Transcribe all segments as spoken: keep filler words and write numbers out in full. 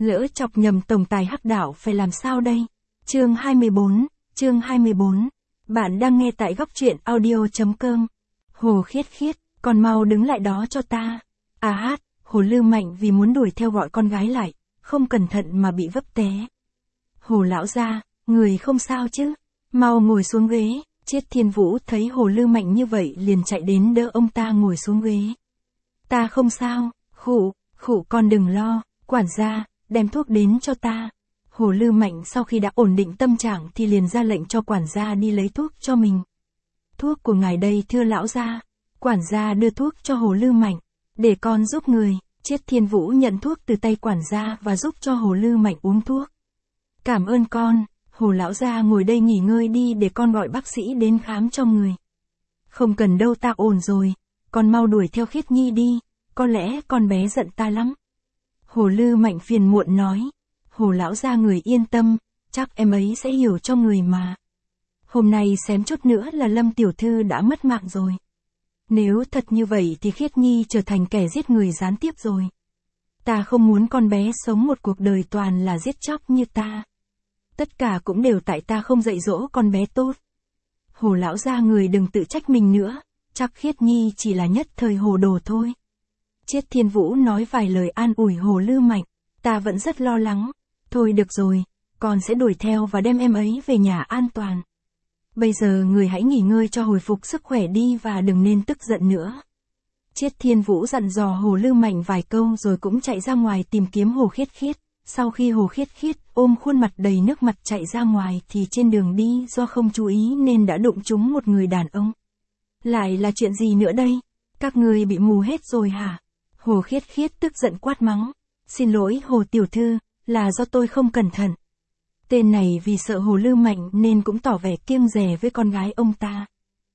Lỡ chọc nhầm tổng tài hắc đạo phải làm sao đây? Chương hai mươi bốn, chương hai mươi bốn. Bạn đang nghe tại góc truyện audio chấm com. Hồ Khiết Khiết, còn mau đứng lại đó cho ta. À hát, Hồ Lư Mạnh vì muốn đuổi theo gọi con gái lại, không cẩn thận mà bị vấp té. Hồ lão gia, người không sao chứ? Mau ngồi xuống ghế. Triết Thiên Vũ thấy Hồ Lư Mạnh như vậy liền chạy đến đỡ ông ta ngồi xuống ghế. Ta không sao, khụ, khụ con đừng lo, quản gia, đem thuốc đến cho ta. Hồ Lư Mạnh sau khi đã ổn định tâm trạng thì liền ra lệnh cho quản gia đi lấy thuốc cho mình. Thuốc của ngài đây thưa lão gia. Quản gia đưa thuốc cho Hồ Lư Mạnh. Để con giúp người. Triết Thiên Vũ nhận thuốc từ tay quản gia và giúp cho Hồ Lư Mạnh uống thuốc. Cảm ơn con. Hồ lão gia ngồi đây nghỉ ngơi đi để con gọi bác sĩ đến khám cho người. Không cần đâu, ta ổn rồi. Con mau đuổi theo Khiết Nhi đi. Có lẽ con bé giận ta lắm. Hồ Lư Mạnh phiền muộn nói. Hồ lão gia người yên tâm, chắc em ấy sẽ hiểu cho người mà. Hôm nay xém chút nữa là Lâm tiểu thư đã mất mạng rồi. Nếu thật như vậy thì Khiết Nhi trở thành kẻ giết người gián tiếp rồi. Ta không muốn con bé sống một cuộc đời toàn là giết chóc như ta. Tất cả cũng đều tại ta không dạy dỗ con bé tốt. Hồ lão gia người đừng tự trách mình nữa, chắc Khiết Nhi chỉ là nhất thời hồ đồ thôi. Triết Thiên Vũ nói vài lời an ủi Hồ Lư Mạnh, ta vẫn rất lo lắng. Thôi được rồi, con sẽ đuổi theo và đem em ấy về nhà an toàn. Bây giờ người hãy nghỉ ngơi cho hồi phục sức khỏe đi và đừng nên tức giận nữa. Triết Thiên Vũ dặn dò Hồ Lư Mạnh vài câu rồi cũng chạy ra ngoài tìm kiếm Hồ Khiết Khiết. Sau khi Hồ Khiết Khiết ôm khuôn mặt đầy nước mặt chạy ra ngoài thì trên đường đi do không chú ý nên đã đụng trúng một người đàn ông. Lại là chuyện gì nữa đây? Các người bị mù hết rồi hả? Hồ Khiết Khiết tức giận quát mắng. Xin lỗi Hồ tiểu thư, là do tôi không cẩn thận. Tên này vì sợ Hồ Lư Mạnh nên cũng tỏ vẻ kiêng dè với con gái ông ta.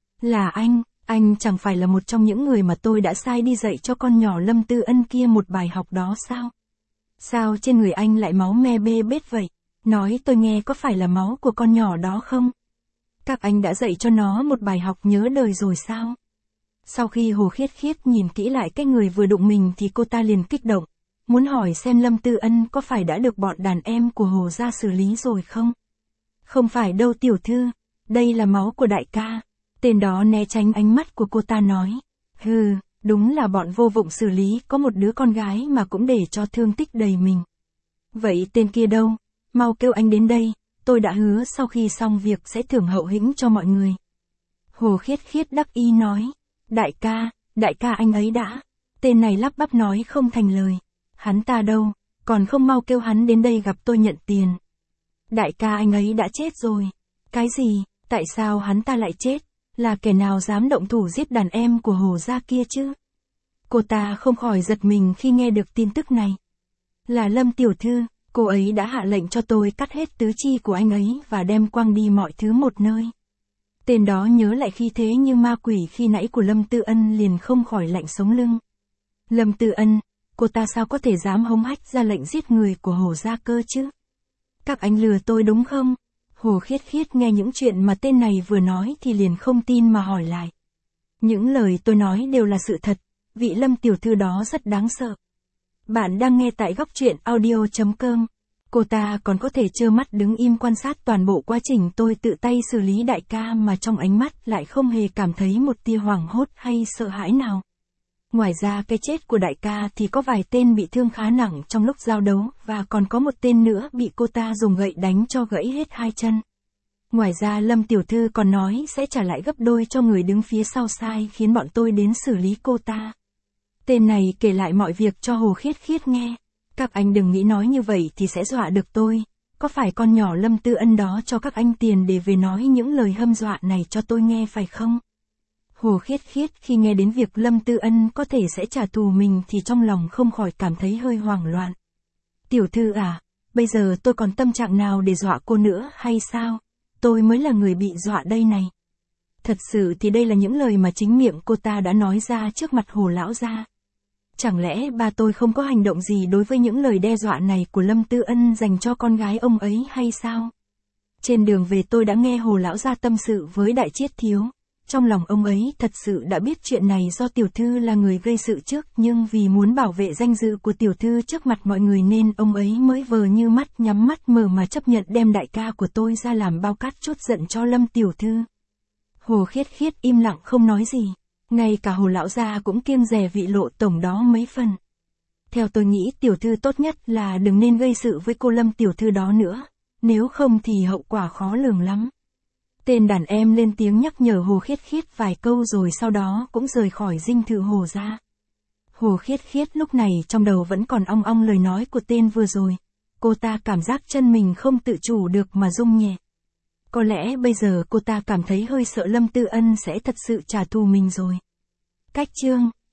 Là anh, anh chẳng phải là một trong những người mà tôi đã sai đi dạy cho con nhỏ Lâm Tư Ân kia một bài học đó sao? Sao trên người anh lại máu me bê bết vậy? Nói tôi nghe có phải là máu của con nhỏ đó không? Các anh đã dạy cho nó một bài học nhớ đời rồi sao? Sau khi Hồ Khiết Khiết nhìn kỹ lại cái người vừa đụng mình thì cô ta liền kích động. Muốn hỏi xem Lâm Tư Ân có phải đã được bọn đàn em của Hồ gia xử lý rồi không? Không phải đâu tiểu thư, đây là máu của đại ca. Tên đó né tránh ánh mắt của cô ta nói. Hừ, đúng là bọn vô vụng xử lý có một đứa con gái mà cũng để cho thương tích đầy mình. Vậy tên kia đâu? Mau kêu anh đến đây, tôi đã hứa sau khi xong việc sẽ thưởng hậu hĩnh cho mọi người. Hồ Khiết Khiết đắc ý nói. Đại ca, đại ca anh ấy đã. Tên này lắp bắp nói không thành lời. Hắn ta đâu, còn không mau kêu hắn đến đây gặp tôi nhận tiền. Đại ca anh ấy đã chết rồi. Cái gì, tại sao hắn ta lại chết? Là kẻ nào dám động thủ giết đàn em của Hồ gia kia chứ? Cô ta không khỏi giật mình khi nghe được tin tức này. Là Lâm tiểu thư, cô ấy đã hạ lệnh cho tôi cắt hết tứ chi của anh ấy và đem quăng đi mọi thứ một nơi. Tên đó nhớ lại khí thế như ma quỷ khi nãy của Lâm Tư Ân liền không khỏi lạnh sống lưng. Lâm Tư Ân, cô ta sao có thể dám hống hách ra lệnh giết người của Hồ gia cơ chứ? Các anh lừa tôi đúng không? Hồ Khiết Khiết nghe những chuyện mà tên này vừa nói thì liền không tin mà hỏi lại. Những lời tôi nói đều là sự thật, vị Lâm tiểu thư đó rất đáng sợ. Bạn đang nghe tại góc truyện audio chấm com. Cô ta còn có thể trơ mắt đứng im quan sát toàn bộ quá trình tôi tự tay xử lý đại ca mà trong ánh mắt lại không hề cảm thấy một tia hoảng hốt hay sợ hãi nào. Ngoài ra cái chết của đại ca thì có vài tên bị thương khá nặng trong lúc giao đấu và còn có một tên nữa bị cô ta dùng gậy đánh cho gãy hết hai chân. Ngoài ra Lâm tiểu thư còn nói sẽ trả lại gấp đôi cho người đứng phía sau sai khiến bọn tôi đến xử lý cô ta. Tên này kể lại mọi việc cho Hồ Khiết Khiết nghe. Các anh đừng nghĩ nói như vậy thì sẽ dọa được tôi. Có phải con nhỏ Lâm Tư Ân đó cho các anh tiền để về nói những lời hâm dọa này cho tôi nghe phải không? Hồ Khiết Khiết khi nghe đến việc Lâm Tư Ân có thể sẽ trả thù mình thì trong lòng không khỏi cảm thấy hơi hoảng loạn. Tiểu thư à, bây giờ tôi còn tâm trạng nào để dọa cô nữa hay sao? Tôi mới là người bị dọa đây này. Thật sự thì đây là những lời mà chính miệng cô ta đã nói ra trước mặt Hồ lão gia. Chẳng lẽ ba tôi không có hành động gì đối với những lời đe dọa này của Lâm Tư Ân dành cho con gái ông ấy hay sao? Trên đường về tôi đã nghe Hồ lão gia tâm sự với Đại Triết thiếu. Trong lòng ông ấy thật sự đã biết chuyện này do tiểu thư là người gây sự trước, nhưng vì muốn bảo vệ danh dự của tiểu thư trước mặt mọi người nên ông ấy mới vờ như mắt nhắm mắt mở mà chấp nhận đem đại ca của tôi ra làm bao cát trút giận cho Lâm tiểu thư. Hồ Khiết Khiết im lặng không nói gì. Ngay cả Hồ lão gia cũng kiêng dè vị Lộ tổng đó mấy phần. Theo tôi nghĩ tiểu thư tốt nhất là đừng nên gây sự với cô Lâm tiểu thư đó nữa, nếu không thì hậu quả khó lường lắm. Tên đàn em lên tiếng nhắc nhở Hồ Khiết Khiết vài câu rồi sau đó cũng rời khỏi dinh thự Hồ ra. Hồ Khiết Khiết lúc này trong đầu vẫn còn ong ong lời nói của tên vừa rồi. Cô ta cảm giác chân mình không tự chủ được mà rung nhẹ. Có lẽ bây giờ cô ta cảm thấy hơi sợ Lâm Tư Ân sẽ thật sự trả thù mình rồi. Cách chương